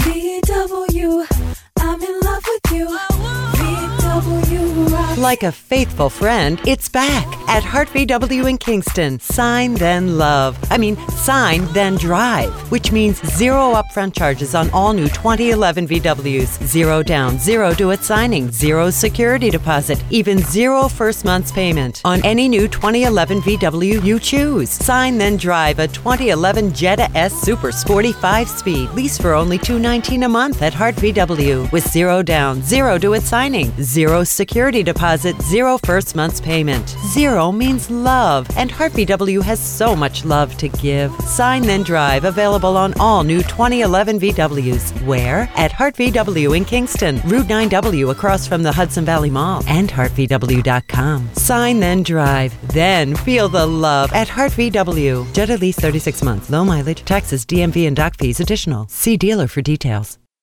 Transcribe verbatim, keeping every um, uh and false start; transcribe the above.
V W, I'm in love with you. V W rocks. Like a faithful friend, it's back at Hart V W in Kingston. Sign, then love. I mean, sign, then drive, which means zero upfront charges on all new twenty eleven V Ws. Zero down, zero due at signing, zero security deposit, even zero first month's payment on any new twenty eleven V W you choose. Sign, then drive a twenty eleven Jetta S Super Sporty five-speed. Lease for only two hundred nineteen dollars a month at Hart V W with zero down, zero due at signing, zero security deposit, zero first month's payment. Zero means love, and Hart V W has so much love to give. Sign, then drive, available on all new twenty eleven V Ws. Where? At Hart V W in Kingston, Route nine W across from the Hudson Valley Mall, and hart v w dot com. Sign, then drive, then feel the love at Hart V W. Jetta lease thirty-six months, low mileage, taxes, D M V, and dock fees additional. See dealer for details.